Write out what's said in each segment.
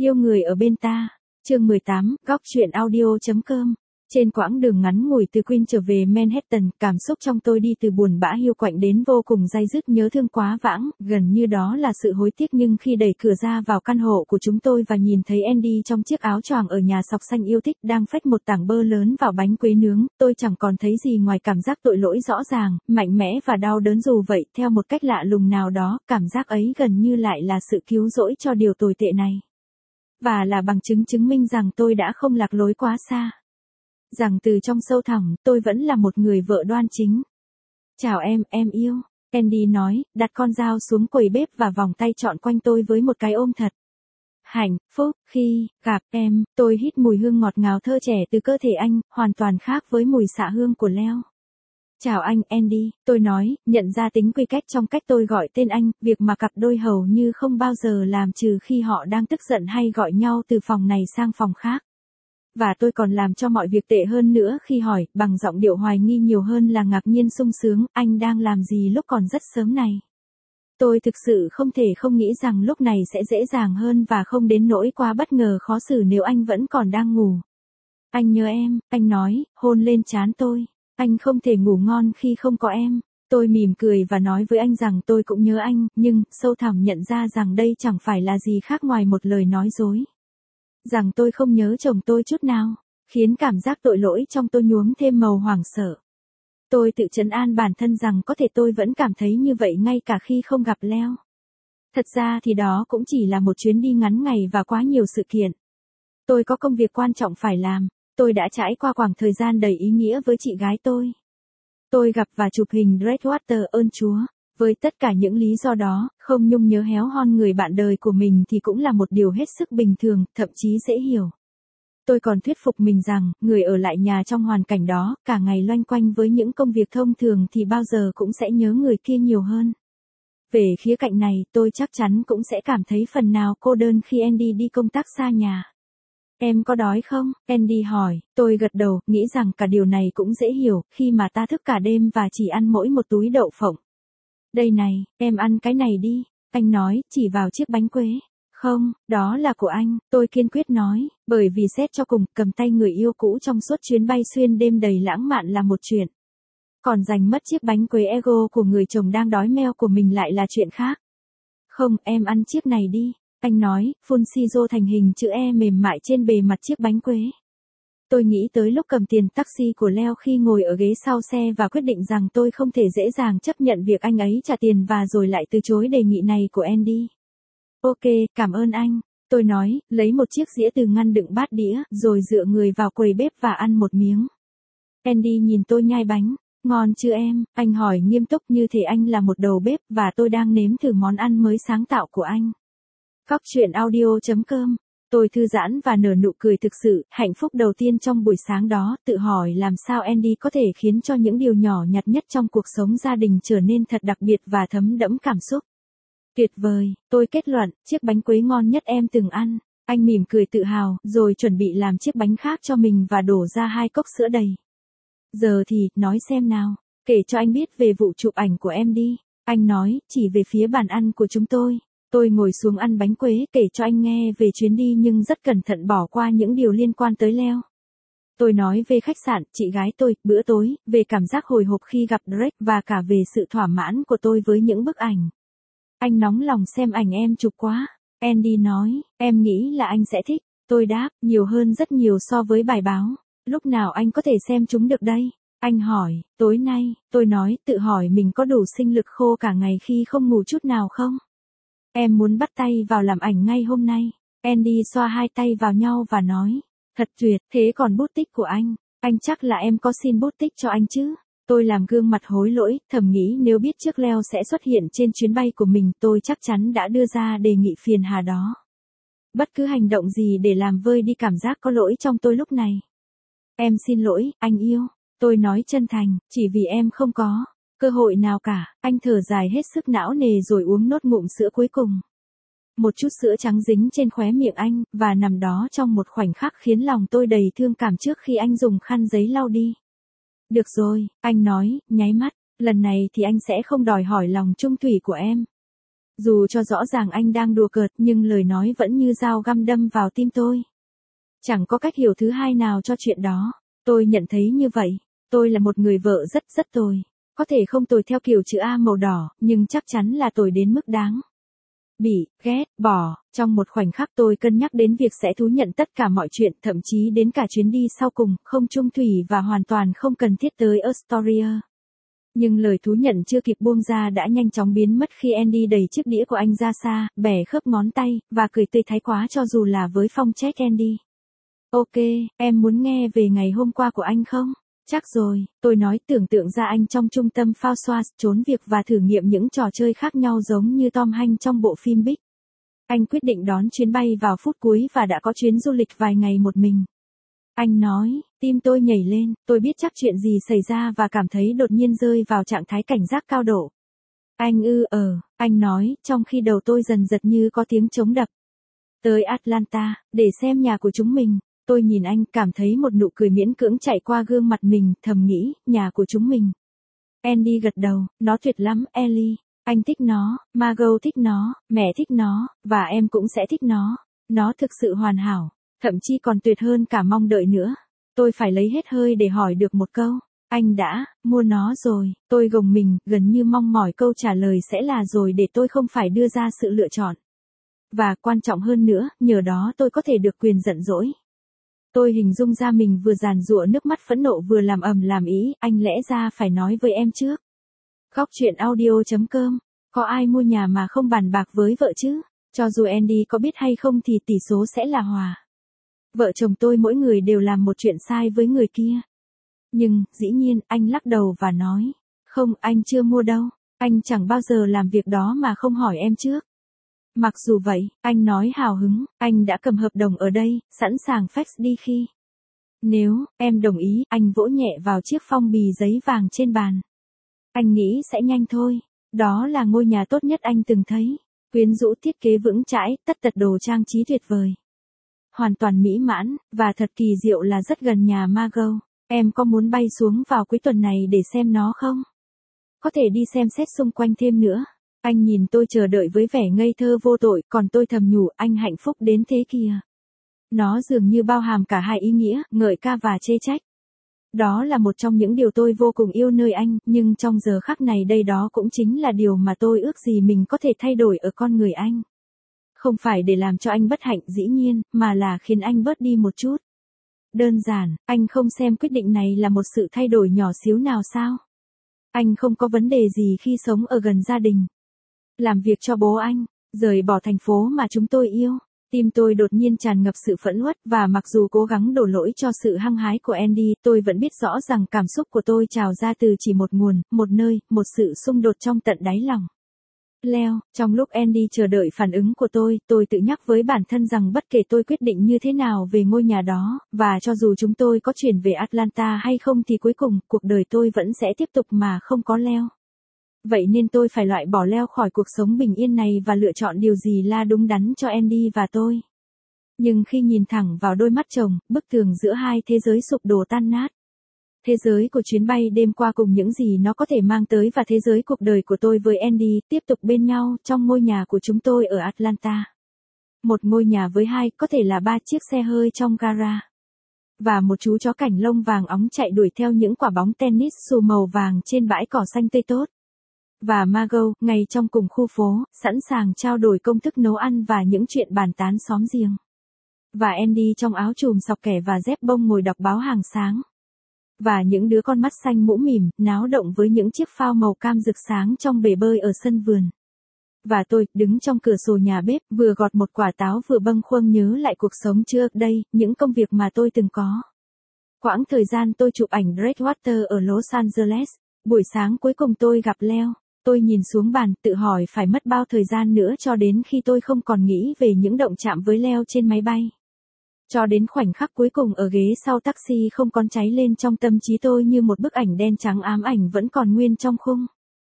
Yêu người ở bên ta. Chương 18, góc truyện audio.com. Trên quãng đường ngắn ngủi từ Queen trở về Manhattan, cảm xúc trong tôi đi từ buồn bã hiu quạnh đến vô cùng day dứt nhớ thương quá vãng, gần như đó là sự hối tiếc. Nhưng khi đẩy cửa ra vào căn hộ của chúng tôi và nhìn thấy Andy trong chiếc áo choàng ở nhà sọc xanh yêu thích đang phách một tảng bơ lớn vào bánh quế nướng, tôi chẳng còn thấy gì ngoài cảm giác tội lỗi rõ ràng, mạnh mẽ và đau đớn. Dù vậy, theo một cách lạ lùng nào đó, cảm giác ấy gần như lại là sự cứu rỗi cho điều tồi tệ này. Và là bằng chứng chứng minh rằng tôi đã không lạc lối quá xa. Rằng từ trong sâu thẳm, tôi vẫn là một người vợ đoan chính. Chào em yêu. Andy nói, đặt con dao xuống quầy bếp và vòng tay trọn quanh tôi với một cái ôm thật hạnh phúc. Khi gặp em, tôi hít mùi hương ngọt ngào thơ trẻ từ cơ thể anh, hoàn toàn khác với mùi xạ hương của Leo. Chào anh, Andy, tôi nói, nhận ra tính quy cách trong cách tôi gọi tên anh, việc mà cặp đôi hầu như không bao giờ làm trừ khi họ đang tức giận hay gọi nhau từ phòng này sang phòng khác. Và tôi còn làm cho mọi việc tệ hơn nữa khi hỏi, bằng giọng điệu hoài nghi nhiều hơn là ngạc nhiên sung sướng, anh đang làm gì lúc còn rất sớm này? Tôi thực sự không thể không nghĩ rằng lúc này sẽ dễ dàng hơn và không đến nỗi quá bất ngờ khó xử nếu anh vẫn còn đang ngủ. Anh nhớ em, anh nói, hôn lên trán tôi. Anh không thể ngủ ngon khi không có em. Tôi mỉm cười và nói với anh rằng tôi cũng nhớ anh, nhưng sâu thẳm nhận ra rằng đây chẳng phải là gì khác ngoài một lời nói dối. Rằng tôi không nhớ chồng tôi chút nào, khiến cảm giác tội lỗi trong tôi nhuốm thêm màu hoảng sợ. Tôi tự trấn an bản thân rằng có thể tôi vẫn cảm thấy như vậy ngay cả khi không gặp Leo. Thật ra thì đó cũng chỉ là một chuyến đi ngắn ngày và quá nhiều sự kiện. Tôi có công việc quan trọng phải làm. Tôi đã trải qua khoảng thời gian đầy ý nghĩa với chị gái tôi. Tôi gặp và chụp hình Redwater, ơn Chúa. Với tất cả những lý do đó, không nhung nhớ héo hon người bạn đời của mình thì cũng là một điều hết sức bình thường, thậm chí dễ hiểu. Tôi còn thuyết phục mình rằng, người ở lại nhà trong hoàn cảnh đó, cả ngày loanh quanh với những công việc thông thường thì bao giờ cũng sẽ nhớ người kia nhiều hơn. Về khía cạnh này, tôi chắc chắn cũng sẽ cảm thấy phần nào cô đơn khi Andy đi công tác xa nhà. Em có đói không? Andy hỏi, tôi gật đầu, nghĩ rằng cả điều này cũng dễ hiểu, khi mà ta thức cả đêm và chỉ ăn mỗi một túi đậu phộng. Đây này, em ăn cái này đi, anh nói, chỉ vào chiếc bánh quế. Không, đó là của anh, tôi kiên quyết nói, bởi vì xét cho cùng, cầm tay người yêu cũ trong suốt chuyến bay xuyên đêm đầy lãng mạn là một chuyện. Còn giành mất chiếc bánh quế ego của người chồng đang đói meo của mình lại là chuyện khác. Không, em ăn chiếc này đi. Anh nói, phun siro thành hình chữ E mềm mại trên bề mặt chiếc bánh quế. Tôi nghĩ tới lúc cầm tiền taxi của Leo khi ngồi ở ghế sau xe và quyết định rằng tôi không thể dễ dàng chấp nhận việc anh ấy trả tiền và rồi lại từ chối đề nghị này của Andy. Ok, cảm ơn anh. Tôi nói, lấy một chiếc dĩa từ ngăn đựng bát đĩa, rồi dựa người vào quầy bếp và ăn một miếng. Andy nhìn tôi nhai bánh. Ngon chưa em? Anh hỏi nghiêm túc như thể anh là một đầu bếp và tôi đang nếm thử món ăn mới sáng tạo của anh. Góc truyện audio.com. Tôi thư giãn và nở nụ cười thực sự, hạnh phúc đầu tiên trong buổi sáng đó, tự hỏi làm sao Andy có thể khiến cho những điều nhỏ nhặt nhất trong cuộc sống gia đình trở nên thật đặc biệt và thấm đẫm cảm xúc. Tuyệt vời, tôi kết luận, chiếc bánh quế ngon nhất em từng ăn. Anh mỉm cười tự hào, rồi chuẩn bị làm chiếc bánh khác cho mình và đổ ra 2 cốc sữa đầy. Giờ thì, nói xem nào, kể cho anh biết về vụ chụp ảnh của em đi. Anh nói, chỉ về phía bàn ăn của chúng tôi. Tôi ngồi xuống ăn bánh quế kể cho anh nghe về chuyến đi nhưng rất cẩn thận bỏ qua những điều liên quan tới Leo. Tôi nói về khách sạn, chị gái tôi, bữa tối, về cảm giác hồi hộp khi gặp Drake và cả về sự thỏa mãn của tôi với những bức ảnh. Anh nóng lòng xem ảnh em chụp quá. Andy nói, em nghĩ là anh sẽ thích. Tôi đáp, nhiều hơn rất nhiều so với bài báo. Lúc nào anh có thể xem chúng được đây? Anh hỏi, tối nay, tôi nói, tự hỏi mình có đủ sinh lực khô cả ngày khi không ngủ chút nào không? Em muốn bắt tay vào làm ảnh ngay hôm nay. Andy xoa 2 tay vào nhau và nói, thật tuyệt, thế còn bút tích của anh chắc là em có xin bút tích cho anh chứ? Tôi làm gương mặt hối lỗi, thầm nghĩ nếu biết trước Leo sẽ xuất hiện trên chuyến bay của mình tôi chắc chắn đã đưa ra đề nghị phiền hà đó. Bất cứ hành động gì để làm vơi đi cảm giác có lỗi trong tôi lúc này. Em xin lỗi, anh yêu. Tôi nói chân thành, chỉ vì em không có cơ hội nào cả. Anh thở dài hết sức não nề rồi uống nốt ngụm sữa cuối cùng. Một chút sữa trắng dính trên khóe miệng anh, và nằm đó trong một khoảnh khắc khiến lòng tôi đầy thương cảm trước khi anh dùng khăn giấy lau đi. Được rồi, anh nói, nháy mắt, lần này thì anh sẽ không đòi hỏi lòng trung thủy của em. Dù cho rõ ràng anh đang đùa cợt nhưng lời nói vẫn như dao găm đâm vào tim tôi. Chẳng có cách hiểu thứ hai nào cho chuyện đó. Tôi nhận thấy như vậy. Tôi là một người vợ rất tồi. Có thể không tồi theo kiểu chữ A màu đỏ, nhưng chắc chắn là tồi đến mức đáng bị, ghét, bỏ. Trong một khoảnh khắc tôi cân nhắc đến việc sẽ thú nhận tất cả mọi chuyện, thậm chí đến cả chuyến đi sau cùng, không chung thủy và hoàn toàn không cần thiết tới Astoria. Nhưng lời thú nhận chưa kịp buông ra đã nhanh chóng biến mất khi Andy đẩy chiếc đĩa của anh ra xa, bẻ khớp ngón tay, và cười tươi thái quá cho dù là với phong trách Andy. Ok, em muốn nghe về ngày hôm qua của anh không? Chắc rồi, tôi nói, tưởng tượng ra anh trong trung tâm phao xoa, trốn việc và thử nghiệm những trò chơi khác nhau giống như Tom Hanks trong bộ phim Big. Anh quyết định đón chuyến bay vào phút cuối và đã có chuyến du lịch vài ngày một mình. Anh nói, tim tôi nhảy lên, tôi biết chắc chuyện gì xảy ra và cảm thấy đột nhiên rơi vào trạng thái cảnh giác cao độ. Anh nói, trong khi đầu tôi dần giật như có tiếng trống đập. Tới Atlanta, để xem nhà của chúng mình. Tôi nhìn anh, cảm thấy một nụ cười miễn cưỡng chạy qua gương mặt mình, thầm nghĩ, nhà của chúng mình. Andy gật đầu, nó tuyệt lắm, Ellie. Anh thích nó, Margot thích nó, mẹ thích nó, và em cũng sẽ thích nó. Nó thực sự hoàn hảo, thậm chí còn tuyệt hơn cả mong đợi nữa. Tôi phải lấy hết hơi để hỏi được một câu. Anh đã mua nó rồi. Tôi gồng mình, gần như mong mỏi câu trả lời sẽ là rồi để tôi không phải đưa ra sự lựa chọn. Và quan trọng hơn nữa, nhờ đó tôi có thể được quyền giận dỗi. Tôi hình dung ra mình vừa giàn giụa nước mắt phẫn nộ vừa làm ầm làm ý, anh lẽ ra phải nói với em trước. Góc chuyện audio.com, có ai mua nhà mà không bàn bạc với vợ chứ? Cho dù Andy có biết hay không thì tỷ số sẽ là hòa. Vợ chồng tôi mỗi người đều làm một chuyện sai với người kia. Nhưng, dĩ nhiên, anh lắc đầu và nói, không, anh chưa mua đâu, anh chẳng bao giờ làm việc đó mà không hỏi em trước. Mặc dù vậy, anh nói hào hứng, anh đã cầm hợp đồng ở đây, sẵn sàng fax đi khi. Nếu, em đồng ý, anh vỗ nhẹ vào chiếc phong bì giấy vàng trên bàn. Anh nghĩ sẽ nhanh thôi. Đó là ngôi nhà tốt nhất anh từng thấy. Quyến rũ, thiết kế vững chãi, tất tật đồ trang trí tuyệt vời. Hoàn toàn mỹ mãn, và thật kỳ diệu là rất gần nhà Margot. Em có muốn bay xuống vào cuối tuần này để xem nó không? Có thể đi xem xét xung quanh thêm nữa. Anh nhìn tôi chờ đợi với vẻ ngây thơ vô tội, còn tôi thầm nhủ, anh hạnh phúc đến thế kìa. Nó dường như bao hàm cả hai ý nghĩa, ngợi ca và chê trách. Đó là một trong những điều tôi vô cùng yêu nơi anh, nhưng trong giờ khắc này đây đó cũng chính là điều mà tôi ước gì mình có thể thay đổi ở con người anh. Không phải để làm cho anh bất hạnh dĩ nhiên, mà là khiến anh bớt đi một chút. Đơn giản, anh không xem quyết định này là một sự thay đổi nhỏ xíu nào sao? Anh không có vấn đề gì khi sống ở gần gia đình. Làm việc cho bố anh, rời bỏ thành phố mà chúng tôi yêu. Tim tôi đột nhiên tràn ngập sự phẫn uất và mặc dù cố gắng đổ lỗi cho sự hăng hái của Andy, tôi vẫn biết rõ rằng cảm xúc của tôi trào ra từ chỉ một nguồn, một nơi, một sự xung đột trong tận đáy lòng. Leo, trong lúc Andy chờ đợi phản ứng của tôi tự nhắc với bản thân rằng bất kể tôi quyết định như thế nào về ngôi nhà đó, và cho dù chúng tôi có chuyển về Atlanta hay không thì cuối cùng, cuộc đời tôi vẫn sẽ tiếp tục mà không có Leo. Vậy nên tôi phải loại bỏ Leo khỏi cuộc sống bình yên này và lựa chọn điều gì là đúng đắn cho Andy và tôi. Nhưng khi nhìn thẳng vào đôi mắt chồng, bức tường giữa hai thế giới sụp đổ tan nát. Thế giới của chuyến bay đêm qua cùng những gì nó có thể mang tới và thế giới cuộc đời của tôi với Andy tiếp tục bên nhau trong ngôi nhà của chúng tôi ở Atlanta. Một ngôi nhà với có thể là 3 chiếc xe hơi trong gara. Và một chú chó cảnh lông vàng óng chạy đuổi theo những quả bóng tennis xù màu vàng trên bãi cỏ xanh tươi tốt. Và Margot, ngay trong cùng khu phố, sẵn sàng trao đổi công thức nấu ăn và những chuyện bàn tán xóm giềng. Và Andy trong áo chùm sọc kẻ và dép bông ngồi đọc báo hàng sáng. Và những đứa con mắt xanh mũ mỉm, náo động với những chiếc phao màu cam rực sáng trong bể bơi ở sân vườn. Và tôi, đứng trong cửa sổ nhà bếp, vừa gọt một quả táo vừa bâng khuâng nhớ lại cuộc sống trước đây, những công việc mà tôi từng có. Quãng thời gian tôi chụp ảnh Breakwater ở Los Angeles, buổi sáng cuối cùng tôi gặp Leo. Tôi nhìn xuống bàn, tự hỏi phải mất bao thời gian nữa cho đến khi tôi không còn nghĩ về những động chạm với Leo trên máy bay. Cho đến khoảnh khắc cuối cùng ở ghế sau taxi không còn cháy lên trong tâm trí tôi như một bức ảnh đen trắng ám ảnh vẫn còn nguyên trong khung.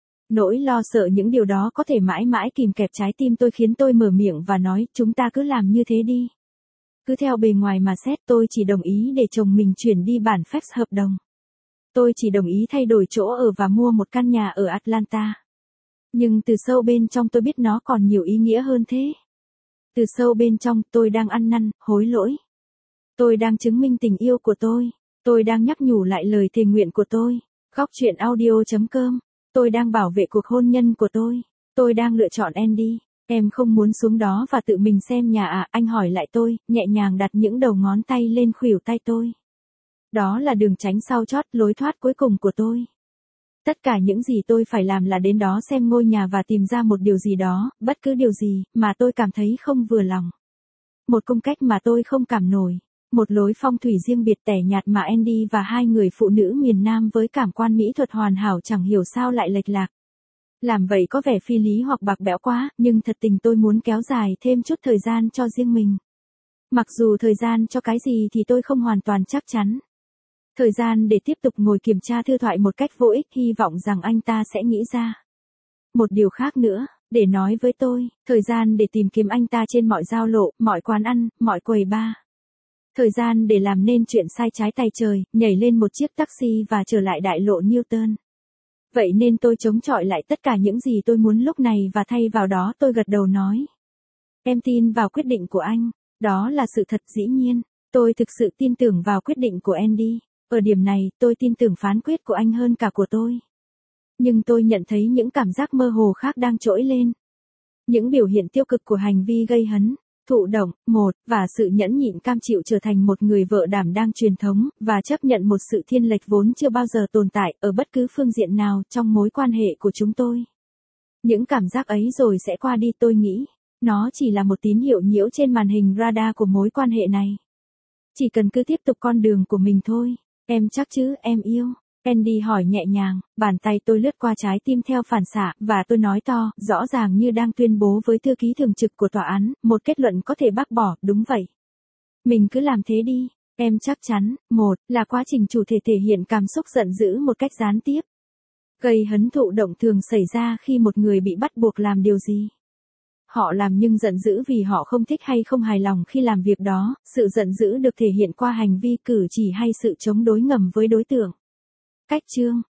Nỗi lo sợ những điều đó có thể mãi mãi kìm kẹp trái tim tôi khiến tôi mở miệng và nói, chúng ta cứ làm như thế đi. Cứ theo bề ngoài mà xét, tôi chỉ đồng ý để chồng mình chuyển đi bản fax hợp đồng. Tôi chỉ đồng ý thay đổi chỗ ở và mua một căn nhà ở Atlanta. Nhưng từ sâu bên trong tôi biết nó còn nhiều ý nghĩa hơn thế. Từ sâu bên trong tôi đang ăn năn, hối lỗi. Tôi đang chứng minh tình yêu của tôi. Tôi đang nhắc nhủ lại lời thề nguyện của tôi. Góc chuyện audio.com. Tôi đang bảo vệ cuộc hôn nhân của tôi. Tôi đang lựa chọn Andy. Em không muốn xuống đó và tự mình xem nhà à? Anh hỏi lại tôi, nhẹ nhàng đặt những đầu ngón tay lên khuỷu tay tôi. Đó là đường tránh sau chót, lối thoát cuối cùng của tôi. Tất cả những gì tôi phải làm là đến đó xem ngôi nhà và tìm ra một điều gì đó, bất cứ điều gì, mà tôi cảm thấy không vừa lòng. Một cung cách mà tôi không cảm nổi. Một lối phong thủy riêng biệt tẻ nhạt mà Andy và hai người phụ nữ miền Nam với cảm quan mỹ thuật hoàn hảo chẳng hiểu sao lại lệch lạc. Làm vậy có vẻ phi lý hoặc bạc bẽo quá, nhưng thật tình tôi muốn kéo dài thêm chút thời gian cho riêng mình. Mặc dù thời gian cho cái gì thì tôi không hoàn toàn chắc chắn. Thời gian để tiếp tục ngồi kiểm tra thư thoại một cách vô ích, hy vọng rằng anh ta sẽ nghĩ ra một điều khác nữa, để nói với tôi, thời gian để tìm kiếm anh ta trên mọi giao lộ, mọi quán ăn, mọi quầy bar. Thời gian để làm nên chuyện sai trái tày trời, nhảy lên một chiếc taxi và trở lại đại lộ Newton. Vậy nên tôi chống chọi lại tất cả những gì tôi muốn lúc này và thay vào đó tôi gật đầu nói. Em tin vào quyết định của anh. Đó là sự thật dĩ nhiên. Tôi thực sự tin tưởng vào quyết định của Andy. Ở điểm này, tôi tin tưởng phán quyết của anh hơn cả của tôi. Nhưng tôi nhận thấy những cảm giác mơ hồ khác đang trỗi lên. Những biểu hiện tiêu cực của hành vi gây hấn, thụ động, và sự nhẫn nhịn cam chịu trở thành một người vợ đảm đang truyền thống, và chấp nhận một sự thiên lệch vốn chưa bao giờ tồn tại ở bất cứ phương diện nào trong mối quan hệ của chúng tôi. Những cảm giác ấy rồi sẽ qua đi, tôi nghĩ. Nó chỉ là một tín hiệu nhiễu trên màn hình radar của mối quan hệ này. Chỉ cần cứ tiếp tục con đường của mình thôi. Em chắc chứ, em yêu? Andy hỏi nhẹ nhàng, bàn tay tôi lướt qua trái tim theo phản xạ, và tôi nói to, rõ ràng như đang tuyên bố với thư ký thường trực của tòa án, một kết luận có thể bác bỏ, đúng vậy. Mình cứ làm thế đi. Em chắc chắn, là quá trình chủ thể thể hiện cảm xúc giận dữ một cách gián tiếp. Gây hấn thụ động thường xảy ra khi một người bị bắt buộc làm điều gì. Họ làm nhưng giận dữ vì họ không thích hay không hài lòng khi làm việc đó, sự giận dữ được thể hiện qua hành vi cử chỉ hay sự chống đối ngầm với đối tượng. Cách chương